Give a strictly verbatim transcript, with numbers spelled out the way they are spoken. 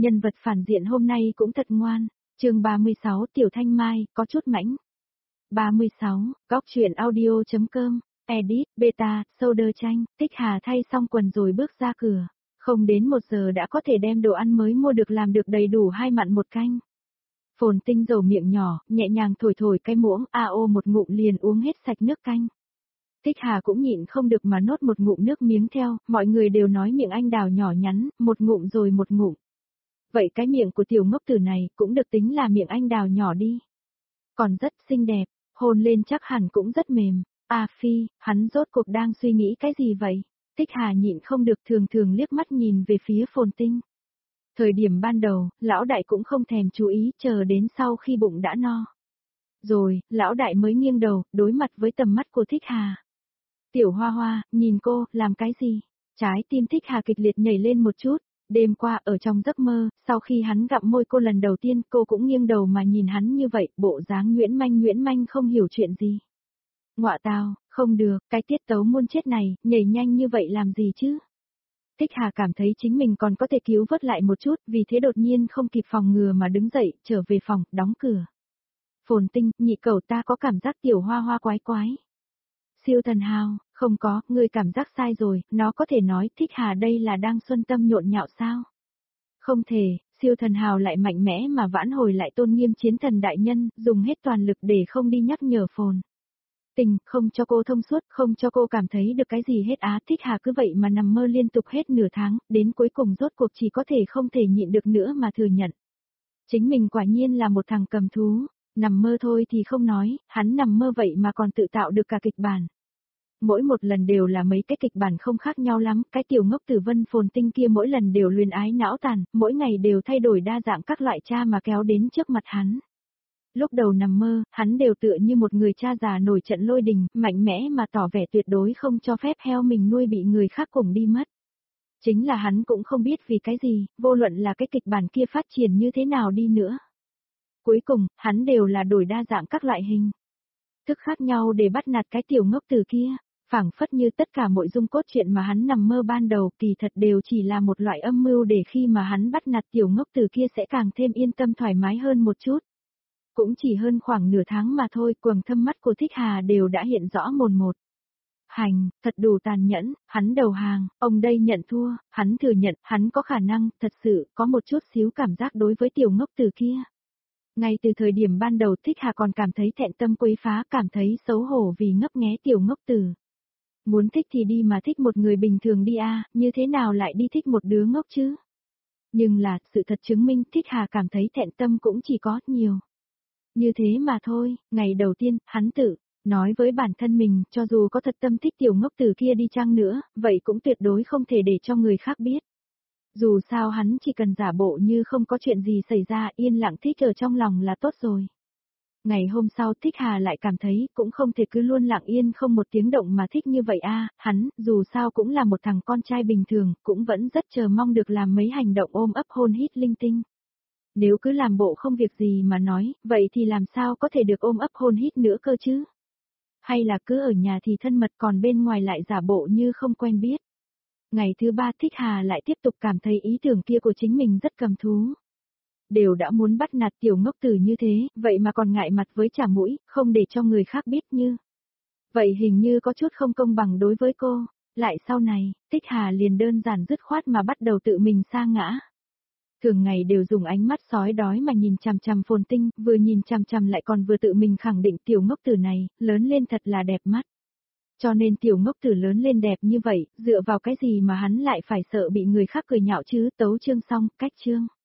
Nhân vật phản diện hôm nay cũng thật ngoan. Chương ba mươi sáu Tiểu Thanh Mai, có chút mãnh. ba mươi sáu, góc truyện audio.com, edit, beta, folder tranh, Tích Hà thay xong quần rồi bước ra cửa. Không đến một giờ đã có thể đem đồ ăn mới mua được làm được đầy đủ hai mặn một canh. Phồn Tinh dầu miệng nhỏ, nhẹ nhàng thổi thổi cái muỗng, a ô một ngụm liền uống hết sạch nước canh. Tích Hà cũng nhịn không được mà nốt một ngụm nước miếng theo, mọi người đều nói miệng anh đào nhỏ nhắn, một ngụm rồi một ngụm. Vậy cái miệng của tiểu ngốc tử này cũng được tính là miệng anh đào nhỏ đi. Còn rất xinh đẹp, hôn lên chắc hẳn cũng rất mềm. A Phi, hắn rốt cuộc đang suy nghĩ cái gì vậy? Tích Hà nhịn không được thường thường liếc mắt nhìn về phía Phồn Tinh. Thời điểm ban đầu, lão đại cũng không thèm chú ý, chờ đến sau khi bụng đã no. Rồi, lão đại mới nghiêng đầu, đối mặt với tầm mắt của Tích Hà. Tiểu Hoa Hoa, nhìn cô, làm cái gì? Trái tim Tích Hà kịch liệt nhảy lên một chút. Đêm qua ở trong giấc mơ, sau khi hắn gặp môi cô lần đầu tiên, cô cũng nghiêng đầu mà nhìn hắn như vậy, bộ dáng nhuyễn manh nhuyễn manh không hiểu chuyện gì. Ngọa tào, không được, cái tiết tấu muôn chết này, nhảy nhanh như vậy làm gì chứ? Tích Hà cảm thấy chính mình còn có thể cứu vớt lại một chút, vì thế đột nhiên không kịp phòng ngừa mà đứng dậy, trở về phòng, đóng cửa. Phồn Tinh, nhị cậu ta có cảm giác Tiểu Hoa Hoa quái quái. Siêu thần hào, không có, ngươi cảm giác sai rồi, nó có thể nói Tích Hà đây là đang xuân tâm nhộn nhạo sao? Không thể, siêu thần hào lại mạnh mẽ mà vãn hồi lại tôn nghiêm chiến thần đại nhân, dùng hết toàn lực để không đi nhắc nhở Phồn Tình, không cho cô thông suốt, không cho cô cảm thấy được cái gì hết á. Tích Hà cứ vậy mà nằm mơ liên tục hết nửa tháng, đến cuối cùng rốt cuộc chỉ có thể không thể nhịn được nữa mà thừa nhận. Chính mình quả nhiên là một thằng cầm thú, nằm mơ thôi thì không nói, hắn nằm mơ vậy mà còn tự tạo được cả kịch bản. Mỗi một lần đều là mấy cái kịch bản không khác nhau lắm, cái tiểu ngốc tử Vân Phồn Tinh kia mỗi lần đều luyến ái não tàn, mỗi ngày đều thay đổi đa dạng các loại cha mà kéo đến trước mặt hắn. Lúc đầu nằm mơ, hắn đều tựa như một người cha già nổi trận lôi đình, mạnh mẽ mà tỏ vẻ tuyệt đối không cho phép heo mình nuôi bị người khác cùng đi mất. Chính là hắn cũng không biết vì cái gì, vô luận là cái kịch bản kia phát triển như thế nào đi nữa. Cuối cùng, hắn đều là đổi đa dạng các loại hình thức khác nhau để bắt nạt cái tiểu ngốc tử kia. Phảng phất như tất cả nội dung cốt truyện mà hắn nằm mơ ban đầu kỳ thật đều chỉ là một loại âm mưu để khi mà hắn bắt nạt tiểu ngốc tử kia sẽ càng thêm yên tâm thoải mái hơn một chút. Cũng chỉ hơn khoảng nửa tháng mà thôi, quầng thâm mắt của Tích Hà đều đã hiện rõ mồn một. Hành, thật đủ tàn nhẫn, hắn đầu hàng, ông đây nhận thua, hắn thừa nhận, hắn có khả năng, thật sự, có một chút xíu cảm giác đối với tiểu ngốc tử kia. Ngay từ thời điểm ban đầu Tích Hà còn cảm thấy thẹn tâm quấy phá, cảm thấy xấu hổ vì ngấp nghé tiểu ngốc tử. Muốn thích thì đi mà thích một người bình thường đi a, như thế nào lại đi thích một đứa ngốc chứ? Nhưng là, sự thật chứng minh Tích Hà cảm thấy thẹn tâm cũng chỉ có nhiều. Như thế mà thôi, ngày đầu tiên, hắn tự nói với bản thân mình, cho dù có thật tâm thích tiểu ngốc tử kia đi chăng nữa, vậy cũng tuyệt đối không thể để cho người khác biết. Dù sao hắn chỉ cần giả bộ như không có chuyện gì xảy ra, yên lặng thích ở trong lòng là tốt rồi. Ngày hôm sau Tích Hà lại cảm thấy cũng không thể cứ luôn lặng yên không một tiếng động mà thích như vậy a, hắn, dù sao cũng là một thằng con trai bình thường, cũng vẫn rất chờ mong được làm mấy hành động ôm ấp hôn hít linh tinh. Nếu cứ làm bộ không việc gì mà nói, vậy thì làm sao có thể được ôm ấp hôn hít nữa cơ chứ? Hay là cứ ở nhà thì thân mật còn bên ngoài lại giả bộ như không quen biết? Ngày thứ ba Tích Hà lại tiếp tục cảm thấy ý tưởng kia của chính mình rất cầm thú. Đều đã muốn bắt nạt tiểu ngốc tử như thế, vậy mà còn ngại mặt với chả mũi, không để cho người khác biết như. Vậy hình như có chút không công bằng đối với cô. Lại sau này, Tích Hà liền đơn giản dứt khoát mà bắt đầu tự mình sa ngã. Thường ngày đều dùng ánh mắt sói đói mà nhìn chằm chằm Phồn Tinh, vừa nhìn chằm chằm lại còn vừa tự mình khẳng định tiểu ngốc tử này, lớn lên thật là đẹp mắt. Cho nên tiểu ngốc tử lớn lên đẹp như vậy, dựa vào cái gì mà hắn lại phải sợ bị người khác cười nhạo chứ? Tấu chương xong, cách chương.